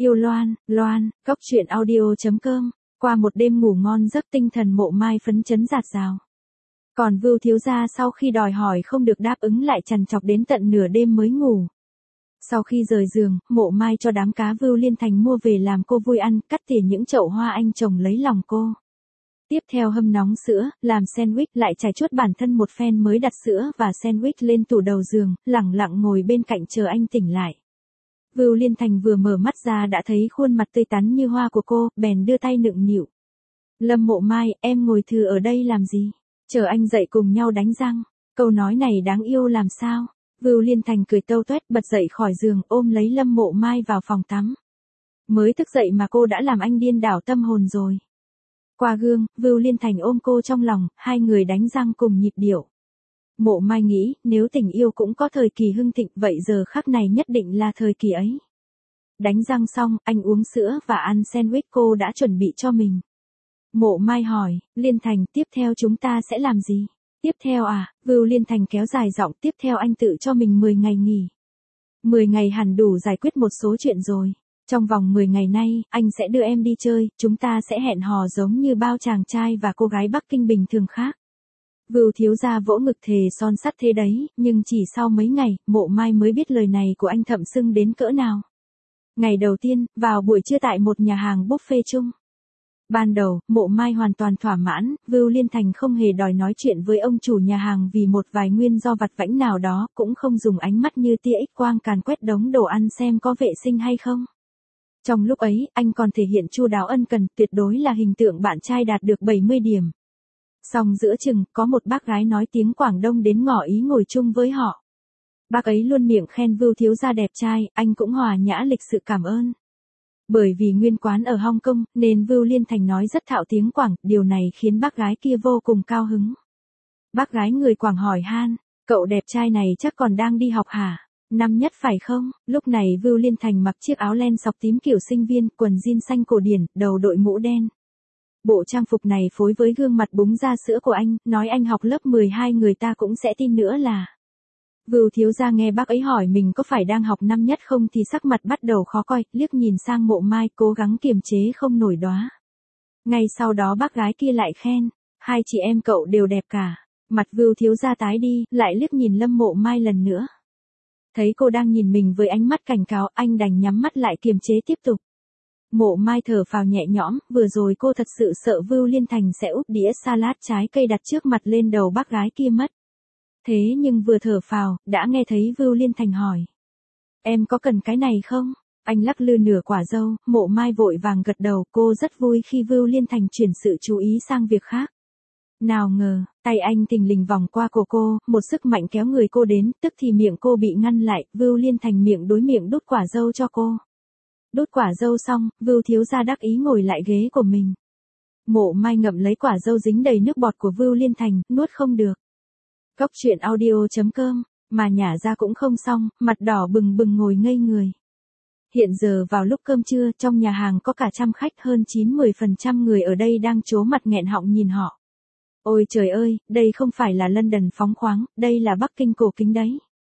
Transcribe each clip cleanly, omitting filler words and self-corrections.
Yêu Loan, Loan, Cóc truyện audio.com. Qua một đêm ngủ ngon giấc tinh thần Mộ Mai phấn chấn dạt dào. Còn Vưu thiếu gia sau khi đòi hỏi không được đáp ứng lại trằn trọc đến tận nửa đêm mới ngủ. Sau khi rời giường, Mộ Mai cho đám cá Vưu Liên Thành mua về làm cô vui ăn, cắt tỉa những chậu hoa anh trồng lấy lòng cô. Tiếp theo hâm nóng sữa, làm sandwich, lại trải chuốt bản thân một phen mới đặt sữa và sandwich lên tủ đầu giường, lẳng lặng ngồi bên cạnh chờ anh tỉnh lại. Vưu Liên Thành vừa mở mắt ra đã thấy khuôn mặt tươi tắn như hoa của cô, bèn đưa tay nựng nịu. Lâm Mộ Mai, em ngồi thừ ở đây làm gì? Chờ anh dậy cùng nhau đánh răng. Câu nói này đáng yêu làm sao? Vưu Liên Thành cười tâu tuét bật dậy khỏi giường ôm lấy Lâm Mộ Mai vào phòng tắm. Mới thức dậy mà cô đã làm anh điên đảo tâm hồn rồi. Qua gương, Vưu Liên Thành ôm cô trong lòng, hai người đánh răng cùng nhịp điệu. Mộ Mai nghĩ, nếu tình yêu cũng có thời kỳ hưng thịnh, vậy giờ khắc này nhất định là thời kỳ ấy. Đánh răng xong, anh uống sữa và ăn sandwich cô đã chuẩn bị cho mình. Mộ Mai hỏi, Liên Thành, tiếp theo chúng ta sẽ làm gì? Tiếp theo à? Vưu Liên Thành kéo dài giọng, tiếp theo anh tự cho mình 10 ngày nghỉ. 10 ngày hẳn đủ giải quyết một số chuyện rồi. Trong vòng 10 ngày nay, anh sẽ đưa em đi chơi, chúng ta sẽ hẹn hò giống như bao chàng trai và cô gái Bắc Kinh bình thường khác. Vưu thiếu gia vỗ ngực thề son sắt thế đấy, nhưng chỉ sau mấy ngày, Mộ Mai mới biết lời này của anh thậm sưng đến cỡ nào. Ngày đầu tiên, vào buổi trưa tại một nhà hàng buffet chung. Ban đầu, Mộ Mai hoàn toàn thỏa mãn, Vưu Liên Thành không hề đòi nói chuyện với ông chủ nhà hàng vì một vài nguyên do vặt vãnh nào đó, cũng không dùng ánh mắt như tia X quang càn quét đống đồ ăn xem có vệ sinh hay không. Trong lúc ấy, anh còn thể hiện chu đáo ân cần, tuyệt đối là hình tượng bạn trai đạt được 70 điểm. Xong giữa chừng, có một bác gái nói tiếng Quảng Đông đến ngỏ ý ngồi chung với họ. Bác ấy luôn miệng khen Vưu thiếu gia đẹp trai, anh cũng hòa nhã lịch sự cảm ơn. Bởi vì nguyên quán ở Hong Kong, nên Vưu Liên Thành nói rất thạo tiếng Quảng, điều này khiến bác gái kia vô cùng cao hứng. Bác gái người Quảng hỏi han, cậu đẹp trai này chắc còn đang đi học hả? Năm nhất phải không? Lúc này Vưu Liên Thành mặc chiếc áo len sọc tím kiểu sinh viên, quần jean xanh cổ điển, đầu đội mũ đen. Bộ trang phục này phối với gương mặt búng ra sữa của anh, nói anh học lớp 12 người ta cũng sẽ tin nữa là. Vưu thiếu gia nghe bác ấy hỏi mình có phải đang học năm nhất không thì sắc mặt bắt đầu khó coi, liếc nhìn sang Mộ Mai cố gắng kiềm chế không nổi đóa. Ngay sau đó bác gái kia lại khen, hai chị em cậu đều đẹp cả. Mặt Vưu thiếu gia tái đi, lại liếc nhìn Lâm Mộ Mai lần nữa. Thấy cô đang nhìn mình với ánh mắt cảnh cáo, anh đành nhắm mắt lại kiềm chế tiếp tục. Mộ Mai thở phào nhẹ nhõm, vừa rồi cô thật sự sợ Vưu Liên Thành sẽ úp đĩa salad trái cây đặt trước mặt lên đầu bác gái kia mất. Thế nhưng vừa thở phào, đã nghe thấy Vưu Liên Thành hỏi. Em có cần cái này không? Anh lắc lư nửa quả dâu, Mộ Mai vội vàng gật đầu, cô rất vui khi Vưu Liên Thành chuyển sự chú ý sang việc khác. Nào ngờ, tay anh thình lình vòng qua cổ cô, một sức mạnh kéo người cô đến, tức thì miệng cô bị ngăn lại, Vưu Liên Thành miệng đối miệng đút quả dâu cho cô. Đút quả dâu xong, Vưu thiếu gia đắc ý ngồi lại ghế của mình. Mộ Mai ngậm lấy quả dâu dính đầy nước bọt của Vưu Liên Thành, nuốt không được. Cóc truyện audio.com, mà nhả ra cũng không xong, mặt đỏ bừng bừng ngồi ngây người. Hiện giờ vào lúc cơm trưa, trong nhà hàng có cả trăm khách, hơn 90% người ở đây đang trố mặt nghẹn họng nhìn họ. Ôi trời ơi, đây không phải là London phóng khoáng, đây là Bắc Kinh cổ kính đấy.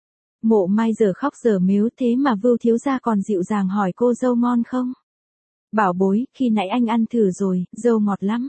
Mộ Mai giờ khóc giờ mếu, thế mà Vưu thiếu gia còn dịu dàng hỏi cô dâu ngon không? Bảo bối, khi nãy anh ăn thử rồi, dâu ngọt lắm.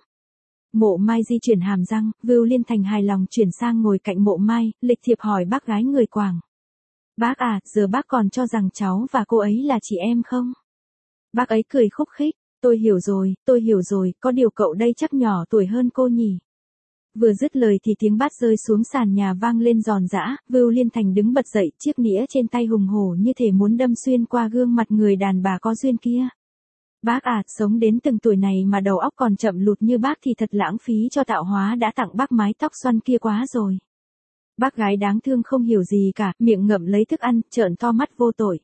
Mộ Mai di chuyển hàm răng, Vưu Liên Thành hài lòng chuyển sang ngồi cạnh Mộ Mai, lịch thiệp hỏi bác gái người Quảng. Bác à, giờ bác còn cho rằng cháu và cô ấy là chị em không? Bác ấy cười khúc khích, tôi hiểu rồi, có điều cậu đây chắc nhỏ tuổi hơn cô nhỉ? Vừa dứt lời thì tiếng bát rơi xuống sàn nhà vang lên giòn giã, Vưu Liên Thành đứng bật dậy, chiếc nĩa trên tay hùng hổ như thể muốn đâm xuyên qua gương mặt người đàn bà có duyên kia. Bác à, sống đến từng tuổi này mà đầu óc còn chậm lụt như bác thì thật lãng phí cho tạo hóa đã tặng bác mái tóc xoăn kia quá rồi. Bác gái đáng thương không hiểu gì cả, miệng ngậm lấy thức ăn, trợn to mắt vô tội.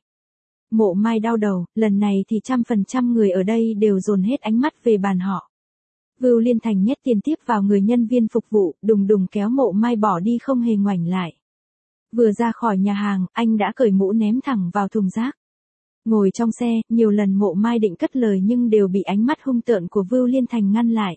Mộ Mai đau đầu, lần này thì 100% người ở đây đều dồn hết ánh mắt về bàn họ. Vưu Liên Thành nhét tiền tiếp vào người nhân viên phục vụ, đùng đùng kéo Mộ Mai bỏ đi không hề ngoảnh lại. Vừa ra khỏi nhà hàng, anh đã cởi mũ ném thẳng vào thùng rác. Ngồi trong xe, nhiều lần Mộ Mai định cất lời nhưng đều bị ánh mắt hung tợn của Vưu Liên Thành ngăn lại.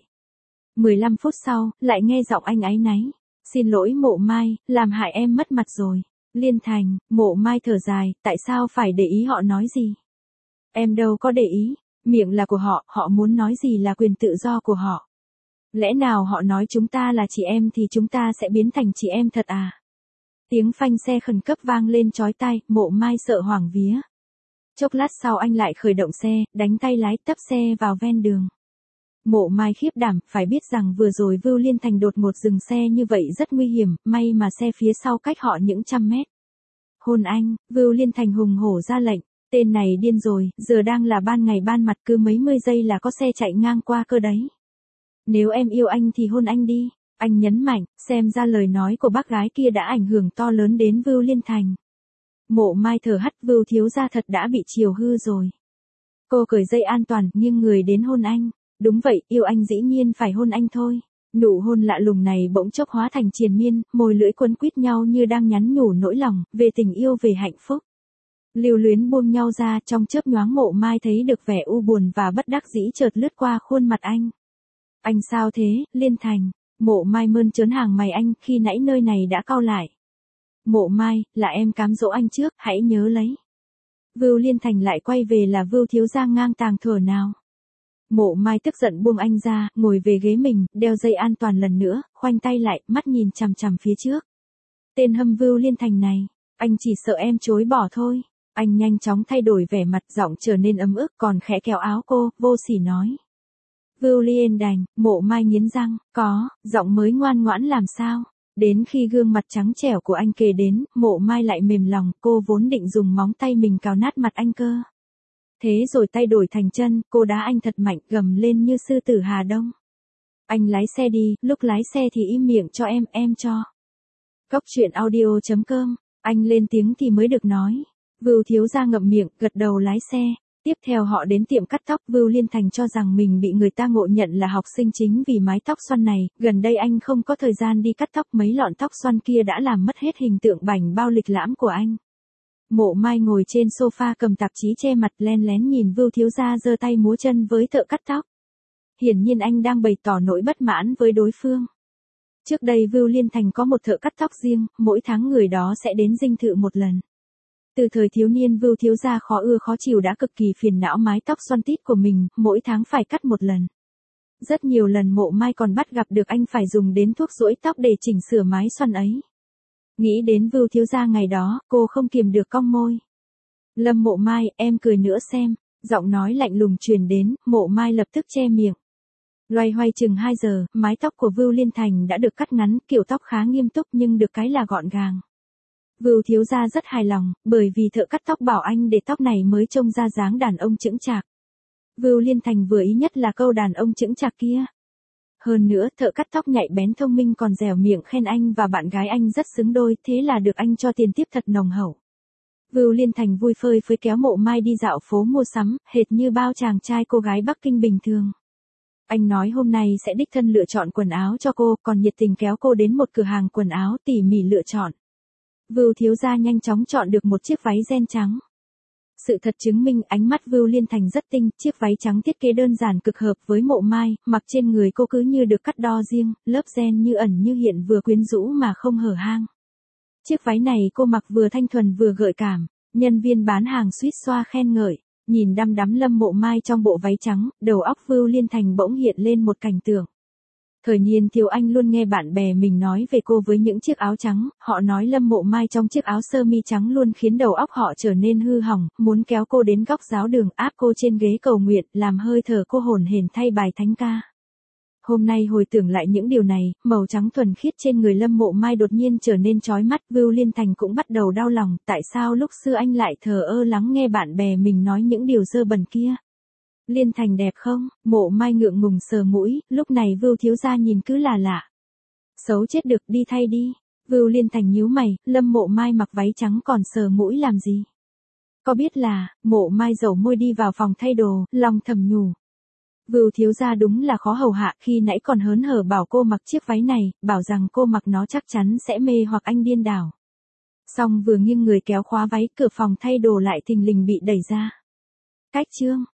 15 phút sau, lại nghe giọng anh áy náy. Xin lỗi Mộ Mai, làm hại em mất mặt rồi. Liên Thành, Mộ Mai thở dài, tại sao phải để ý họ nói gì? Em đâu có để ý, miệng là của họ, họ muốn nói gì là quyền tự do của họ. Lẽ nào họ nói chúng ta là chị em thì chúng ta sẽ biến thành chị em thật à? Tiếng phanh xe khẩn cấp vang lên chói tai, Mộ Mai sợ hoảng vía. Chốc lát sau anh lại khởi động xe, đánh tay lái tấp xe vào ven đường. Mộ Mai khiếp đảm, phải biết rằng vừa rồi Vưu Liên Thành đột ngột dừng xe như vậy rất nguy hiểm, may mà xe phía sau cách họ những trăm mét. Hôn anh, Vưu Liên Thành hùng hổ ra lệnh, tên này điên rồi, giờ đang là ban ngày ban mặt cứ mấy mươi giây là có xe chạy ngang qua cơ đấy. Nếu em yêu anh thì hôn anh đi, anh nhấn mạnh, xem ra lời nói của bác gái kia đã ảnh hưởng to lớn đến Vưu Liên Thành. Mộ Mai thở hắt, Vưu thiếu gia thật đã bị chiều hư rồi. Cô cởi dây an toàn, nghiêng người đến hôn anh. Đúng vậy, yêu anh dĩ nhiên phải hôn anh thôi. Nụ hôn lạ lùng này bỗng chốc hóa thành triền miên, môi lưỡi quấn quýt nhau như đang nhắn nhủ nỗi lòng, về tình yêu về hạnh phúc. Lưu luyến buông nhau ra, trong chớp nhoáng Mộ Mai thấy được vẻ u buồn và bất đắc dĩ chợt lướt qua khuôn mặt anh. Anh sao thế, Liên Thành? Mộ Mai mơn trớn hàng mày anh, khi nãy nơi này đã cau lại. Mộ Mai, là em cám dỗ anh trước, hãy nhớ lấy. Vưu Liên Thành lại quay về là Vưu thiếu gia ngang tàng thuở nào. Mộ Mai tức giận buông anh ra, ngồi về ghế mình, đeo dây an toàn lần nữa, khoanh tay lại, mắt nhìn chằm chằm phía trước. Tên hâm Vưu Liên Thành này, anh chỉ sợ em chối bỏ thôi. Anh nhanh chóng thay đổi vẻ mặt, giọng trở nên ấm ức, còn khẽ kéo áo cô, vô sỉ nói. Vưu Liên Đành, Mộ Mai nghiến răng, có, giọng mới ngoan ngoãn làm sao. Đến khi gương mặt trắng trẻo của anh kề đến, Mộ Mai lại mềm lòng, cô vốn định dùng móng tay mình cào nát mặt anh cơ. Thế rồi tay đổi thành chân, cô đá anh thật mạnh, gầm lên như sư tử Hà Đông. Anh lái xe đi, lúc lái xe thì im miệng cho em cho. Cốc truyện audio.com, anh lên tiếng thì mới được nói. Vưu thiếu gia ngậm miệng, gật đầu lái xe. Tiếp theo họ đến tiệm cắt tóc, Vưu Liên Thành cho rằng mình bị người ta ngộ nhận là học sinh chính vì mái tóc xoăn này, gần đây anh không có thời gian đi cắt tóc, mấy lọn tóc xoăn kia đã làm mất hết hình tượng bảnh bao lịch lãm của anh. Mộ Mai ngồi trên sofa cầm tạp chí che mặt len lén nhìn Vưu thiếu gia giơ tay múa chân với thợ cắt tóc. Hiển nhiên anh đang bày tỏ nỗi bất mãn với đối phương. Trước đây Vưu Liên Thành có một thợ cắt tóc riêng, mỗi tháng người đó sẽ đến dinh thự một lần. Từ thời thiếu niên Vưu thiếu gia khó ưa khó chịu đã cực kỳ phiền não mái tóc xoăn tít của mình, mỗi tháng phải cắt một lần. Rất nhiều lần Mộ Mai còn bắt gặp được anh phải dùng đến thuốc duỗi tóc để chỉnh sửa mái xoăn ấy. Nghĩ đến Vưu thiếu gia ngày đó, cô không kiềm được cong môi. Lâm Mộ Mai, em cười nữa xem, giọng nói lạnh lùng truyền đến, Mộ Mai lập tức che miệng. Loay hoay chừng 2 giờ, mái tóc của Vưu Liên Thành đã được cắt ngắn, kiểu tóc khá nghiêm túc nhưng được cái là gọn gàng. Vưu thiếu gia rất hài lòng, bởi vì thợ cắt tóc bảo anh để tóc này mới trông ra dáng đàn ông chững chạc. Vưu Liên Thành vừa ý nhất là câu đàn ông chững chạc kia. Hơn nữa, thợ cắt tóc nhạy bén thông minh còn dẻo miệng khen anh và bạn gái anh rất xứng đôi, thế là được anh cho tiền tiếp thật nồng hậu. Vưu Liên Thành vui phơi phới kéo Mộ Mai đi dạo phố mua sắm, hệt như bao chàng trai cô gái Bắc Kinh bình thường. Anh nói hôm nay sẽ đích thân lựa chọn quần áo cho cô, còn nhiệt tình kéo cô đến một cửa hàng quần áo tỉ mỉ lựa chọn. Vưu thiếu gia nhanh chóng chọn được một chiếc váy ren trắng. Sự thật chứng minh ánh mắt Vưu Liên Thành rất tinh, chiếc váy trắng thiết kế đơn giản cực hợp với Mộ Mai, mặc trên người cô cứ như được cắt đo riêng, lớp ren như ẩn như hiện vừa quyến rũ mà không hở hang. Chiếc váy này cô mặc vừa thanh thuần vừa gợi cảm, nhân viên bán hàng suýt xoa khen ngợi, nhìn đăm đắm Lâm Mộ Mai trong bộ váy trắng, đầu óc Vưu Liên Thành bỗng hiện lên một cảnh tượng. Thời niên thiếu anh luôn nghe bạn bè mình nói về cô với những chiếc áo trắng, họ nói Lâm Mộ Mai trong chiếc áo sơ mi trắng luôn khiến đầu óc họ trở nên hư hỏng, muốn kéo cô đến góc giáo đường áp cô trên ghế cầu nguyện, làm hơi thở cô hổn hển thay bài thánh ca. Hôm nay hồi tưởng lại những điều này, màu trắng thuần khiết trên người Lâm Mộ Mai đột nhiên trở nên chói mắt, Vưu Liên Thành cũng bắt đầu đau lòng, tại sao lúc xưa anh lại thờ ơ lắng nghe bạn bè mình nói những điều dơ bẩn kia. Liên Thành đẹp không? Mộ Mai ngượng ngùng sờ mũi, lúc này Vưu thiếu gia nhìn cứ là lạ. Xấu chết được, đi thay đi. Vưu Liên Thành nhíu mày, Lâm Mộ Mai mặc váy trắng còn sờ mũi làm gì? Có biết là, Mộ Mai dầu môi đi vào phòng thay đồ, lòng thầm nhủ. Vưu thiếu gia đúng là khó hầu hạ, khi nãy còn hớn hở bảo cô mặc chiếc váy này, bảo rằng cô mặc nó chắc chắn sẽ mê hoặc anh điên đảo. Xong vừa nghiêng người kéo khóa váy, cửa phòng thay đồ lại thình lình bị đẩy ra. Cách chương.